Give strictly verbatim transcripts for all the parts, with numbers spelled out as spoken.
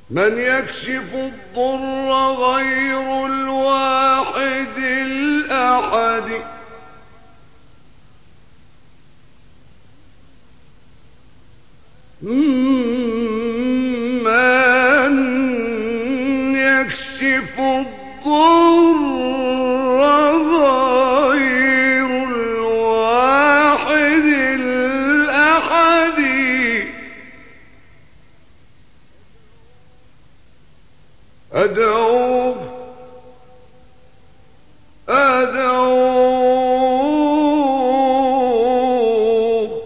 من يكشف الضر غير الواحد الأحد من يكشف الضر غير الواحد الأحد أدعوه أدعوه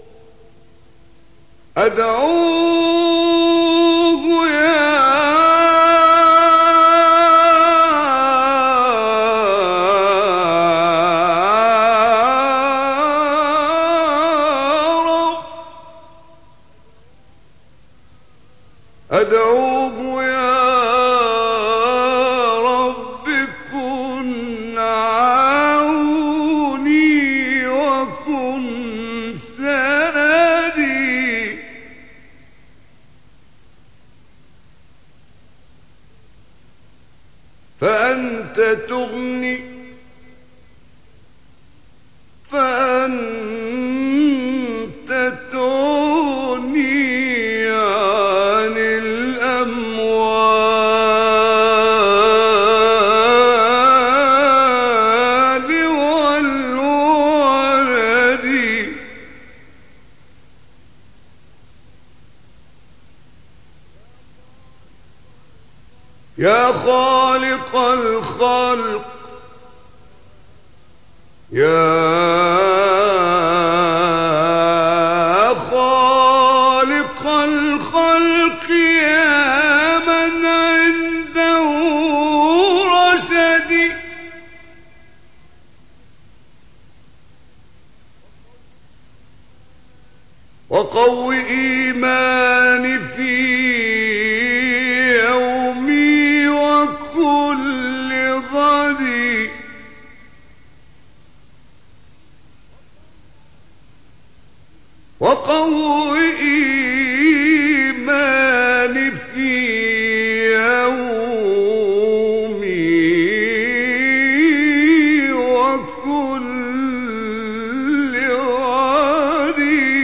أدعوه يا رب أدعوه يا رب كن عوني وكن سندي فأنت تغني فأنت تغني عن الأموال والولد يا خالق الخلق يا خالق الخلق يا من عنده رشد وقو إيماني في يومي وكل غد وقو إيماني في يومي وكل غد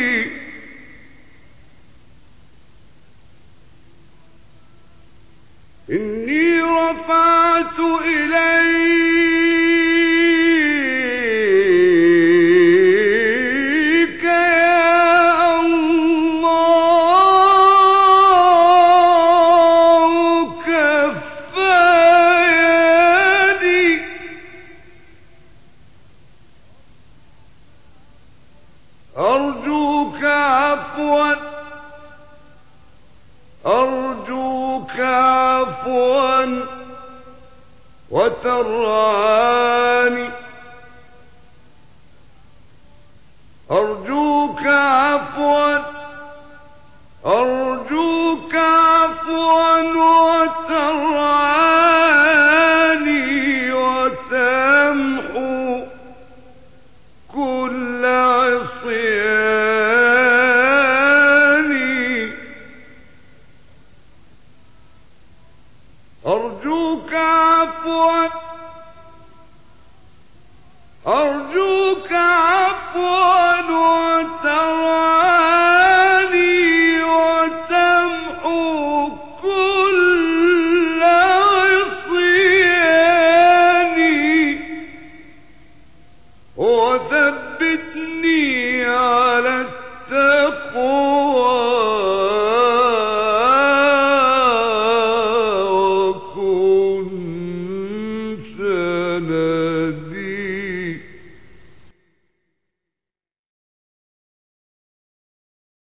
إني رفعت إليك يا الله كفايدي أرجوك عفوا أرجوك عفوا وتراني أرجوك عفوا أرجوك عفوا وتراني وتمحو كل عصياني أرجوك عفوا أرجوك عفوا وتراني وتمحو كل عصياني وثبتني على التقوى وكن سنادي